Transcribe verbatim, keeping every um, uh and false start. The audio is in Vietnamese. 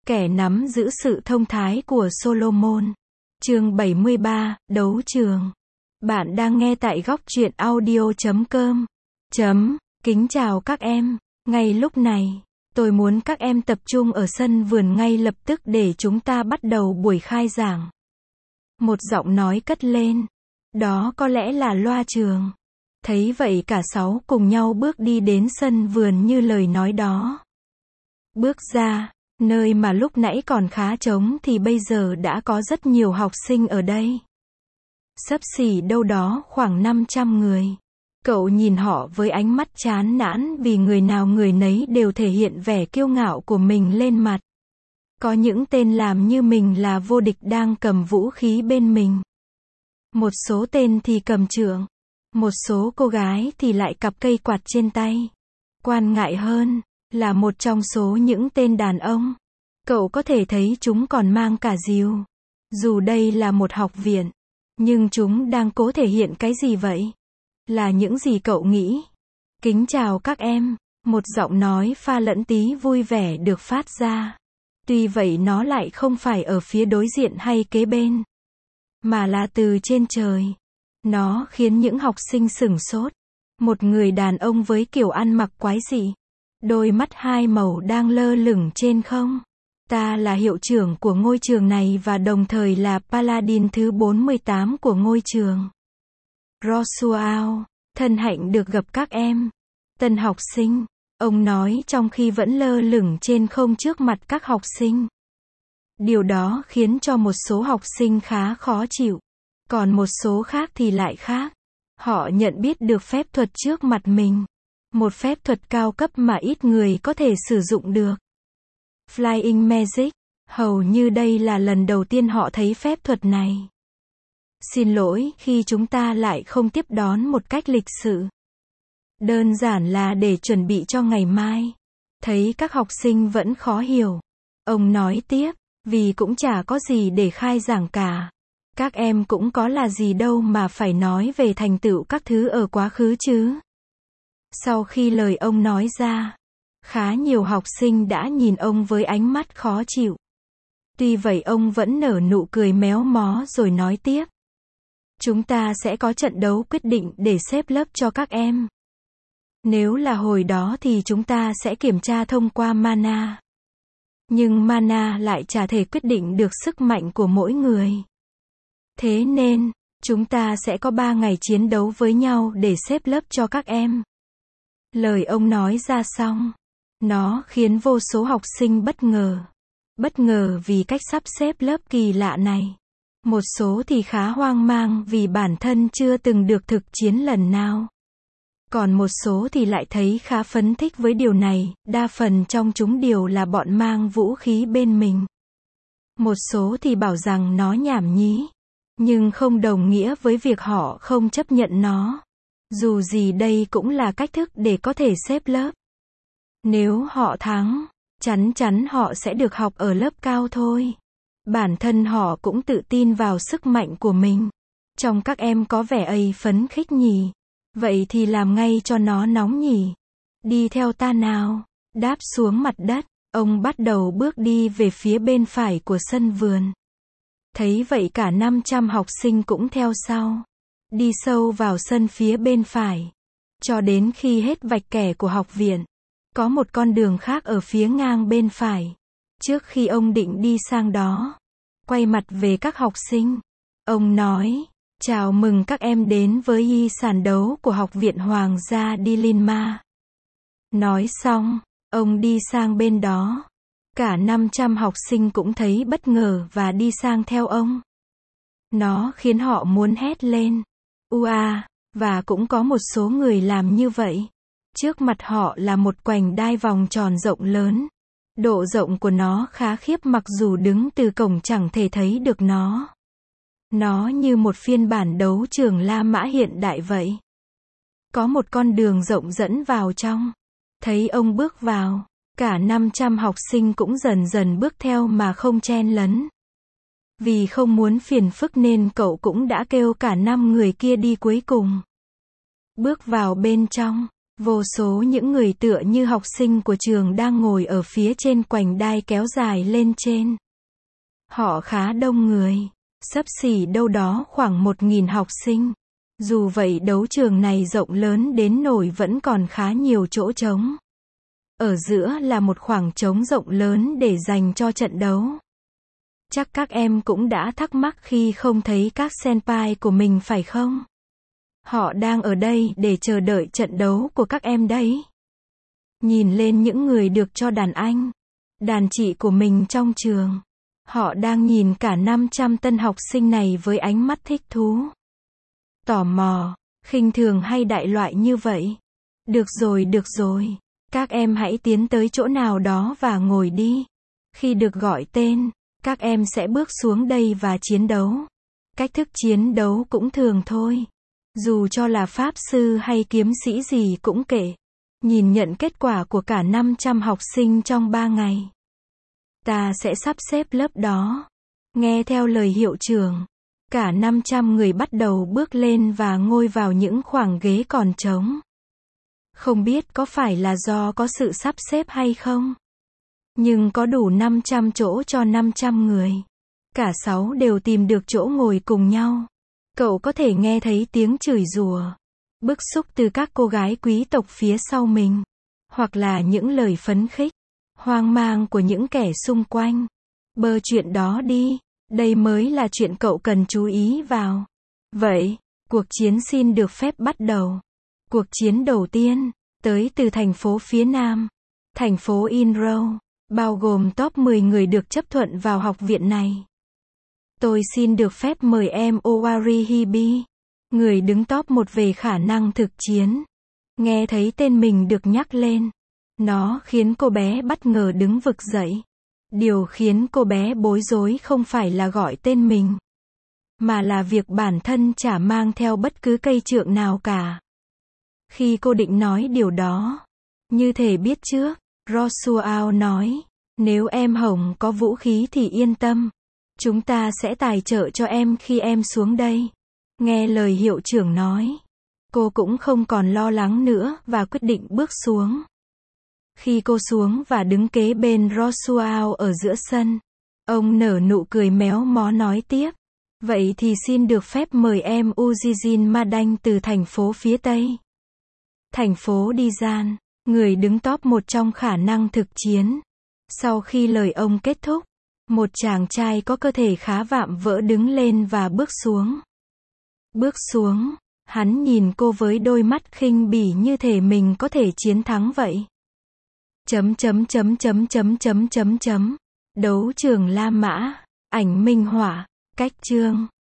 Kẻ nắm giữ sự thông thái của Solomon. Chương bảy mươi ba, Đấu trường. Bạn đang nghe tại góc truyện audio chấm com. Chấm. Kính chào các em. Ngay lúc này, tôi muốn các em tập trung ở sân vườn ngay lập tức để chúng ta bắt đầu buổi khai giảng. Một giọng nói cất lên. Đó có lẽ là loa trường. Thấy vậy cả sáu cùng nhau bước đi đến sân vườn như lời nói đó. Bước ra, nơi mà lúc nãy còn khá trống thì bây giờ đã có rất nhiều học sinh ở đây. Xấp xỉ đâu đó khoảng năm trăm người. Cậu nhìn họ với ánh mắt chán nản vì người nào người nấy đều thể hiện vẻ kiêu ngạo của mình lên mặt. Có những tên làm như mình là vô địch đang cầm vũ khí bên mình. Một số tên thì cầm trượng. Một số cô gái thì lại cặp cây quạt trên tay. Quan ngại hơn là một trong số những tên đàn ông. Cậu có thể thấy chúng còn mang cả rìu. Dù đây là một học viện, nhưng chúng đang cố thể hiện cái gì vậy? Là những gì cậu nghĩ? Kính chào các em. Một giọng nói pha lẫn tí vui vẻ được phát ra. Tuy vậy nó lại không phải ở phía đối diện hay kế bên, mà là từ trên trời. Nó khiến những học sinh sửng sốt. Một người đàn ông với kiểu ăn mặc quái dị. Đôi mắt hai màu đang lơ lửng trên không. Ta là hiệu trưởng của ngôi trường này và đồng thời là Paladin thứ bốn mươi tám của ngôi trường. Rosuao, thân hạnh được gặp các em. Tân học sinh, ông nói trong khi vẫn lơ lửng trên không trước mặt các học sinh. Điều đó khiến cho một số học sinh khá khó chịu. Còn một số khác thì lại khác. Họ nhận biết được phép thuật trước mặt mình. Một phép thuật cao cấp mà ít người có thể sử dụng được. Flying Magic. Hầu như đây là lần đầu tiên họ thấy phép thuật này. Xin lỗi khi chúng ta lại không tiếp đón một cách lịch sự. Đơn giản là để chuẩn bị cho ngày mai. Thấy các học sinh vẫn khó hiểu. Ông nói tiếp, vì cũng chả có gì để khai giảng cả. Các em cũng có là gì đâu mà phải nói về thành tựu các thứ ở quá khứ chứ. Sau khi lời ông nói ra, khá nhiều học sinh đã nhìn ông với ánh mắt khó chịu. Tuy vậy ông vẫn nở nụ cười méo mó rồi nói tiếp. Chúng ta sẽ có trận đấu quyết định để xếp lớp cho các em. Nếu là hồi đó thì chúng ta sẽ kiểm tra thông qua mana. Nhưng mana lại chả thể quyết định được sức mạnh của mỗi người. Thế nên, chúng ta sẽ có ba ngày chiến đấu với nhau để xếp lớp cho các em. Lời ông nói ra xong, nó khiến vô số học sinh bất ngờ. Bất ngờ vì cách sắp xếp lớp kỳ lạ này. Một số thì khá hoang mang vì bản thân chưa từng được thực chiến lần nào. Còn một số thì lại thấy khá phấn khích với điều này, đa phần trong chúng đều là bọn mang vũ khí bên mình. Một số thì bảo rằng nó nhảm nhí, nhưng không đồng nghĩa với việc họ không chấp nhận nó. Dù gì đây cũng là cách thức để có thể xếp lớp. Nếu họ thắng, chắn chắn họ sẽ được học ở lớp cao thôi. Bản thân họ cũng tự tin vào sức mạnh của mình. Trong các em có vẻ ấy phấn khích nhỉ. Vậy thì làm ngay cho nó nóng nhỉ. Đi theo ta nào. Đáp xuống mặt đất, ông bắt đầu bước đi về phía bên phải của sân vườn. Thấy vậy cả năm trăm học sinh cũng theo sau. Đi sâu vào sân phía bên phải. Cho đến khi hết vạch kẻ của học viện. Có một con đường khác ở phía ngang bên phải. Trước khi ông định đi sang đó, quay mặt về các học sinh, ông nói, chào mừng các em đến với y sàn đấu của Học viện Hoàng gia Dilinma. Nói xong, ông đi sang bên đó. Cả năm trăm học sinh cũng thấy bất ngờ và đi sang theo ông. Nó khiến họ muốn hét lên. Ua, và cũng có một số người làm như vậy. Trước mặt họ là một khoảnh đai vòng tròn rộng lớn. Độ rộng của nó khá khiếp mặc dù đứng từ cổng chẳng thể thấy được nó. Nó như một phiên bản đấu trường La Mã hiện đại vậy. Có một con đường rộng dẫn vào trong. Thấy ông bước vào, cả năm trăm học sinh cũng dần dần bước theo mà không chen lấn. Vì không muốn phiền phức nên cậu cũng đã kêu cả năm người kia đi cuối cùng. Bước vào bên trong, Vô số những người tựa như học sinh của trường đang ngồi ở phía trên khoảnh đai kéo dài lên trên. Họ khá đông người, xấp xỉ đâu đó khoảng một nghìn học sinh. Dù vậy đấu trường này rộng lớn đến nỗi vẫn còn khá nhiều chỗ trống. Ở giữa là một khoảng trống rộng lớn để dành cho trận đấu. Chắc các em cũng đã thắc mắc khi không thấy các senpai của mình phải không? Họ đang ở đây để chờ đợi trận đấu của các em đấy. Nhìn lên những người được cho đàn anh, đàn chị của mình trong trường. Họ đang nhìn cả năm trăm tân học sinh này với ánh mắt thích thú, tò mò, khinh thường hay đại loại như vậy. Được rồi, được rồi. Các em hãy tiến tới chỗ nào đó và ngồi đi. Khi được gọi tên, các em sẽ bước xuống đây và chiến đấu. Cách thức chiến đấu cũng thường thôi. Dù cho là pháp sư hay kiếm sĩ gì cũng kệ. Nhìn nhận kết quả của cả năm trăm học sinh trong ba ngày. Ta sẽ sắp xếp lớp đó. Nghe theo lời hiệu trưởng. Cả năm trăm người bắt đầu bước lên và ngồi vào những khoảng ghế còn trống. Không biết có phải là do có sự sắp xếp hay không? Nhưng có đủ năm trăm chỗ cho năm trăm người. Cả sáu đều tìm được chỗ ngồi cùng nhau. Cậu có thể nghe thấy tiếng chửi rủa, bức xúc từ các cô gái quý tộc phía sau mình. Hoặc là những lời phấn khích, hoang mang của những kẻ xung quanh. Bơ chuyện đó đi. Đây mới là chuyện cậu cần chú ý vào. Vậy, cuộc chiến xin được phép bắt đầu. Cuộc chiến đầu tiên, tới từ thành phố phía Nam, thành phố Inro, bao gồm top mười người được chấp thuận vào học viện này. Tôi xin được phép mời em Owari Hibi, người đứng top một về khả năng thực chiến. Nghe thấy tên mình được nhắc lên, nó khiến cô bé bất ngờ đứng vực dậy. Điều khiến cô bé bối rối không phải là gọi tên mình, mà là việc bản thân chả mang theo bất cứ cây trượng nào cả. Khi cô định nói điều đó, như thể biết trước, Rosuao nói, nếu em Hồng có vũ khí thì yên tâm. Chúng ta sẽ tài trợ cho em khi em xuống đây. Nghe lời hiệu trưởng nói, cô cũng không còn lo lắng nữa và quyết định bước xuống. Khi cô xuống và đứng kế bên Rosuao ở giữa sân, ông nở nụ cười méo mó nói tiếp. Vậy thì xin được phép mời em Ujijin Madanh từ thành phố phía Tây. Thành phố Dijan, người đứng top một trong khả năng thực chiến. Sau khi lời ông kết thúc, một chàng trai có cơ thể khá vạm vỡ đứng lên và bước xuống. Bước xuống, hắn nhìn cô với đôi mắt khinh bỉ như thể mình có thể chiến thắng vậy. Chấm chấm chấm chấm chấm chấm chấm chấm. Đấu trường La Mã, ảnh minh họa, cách chương.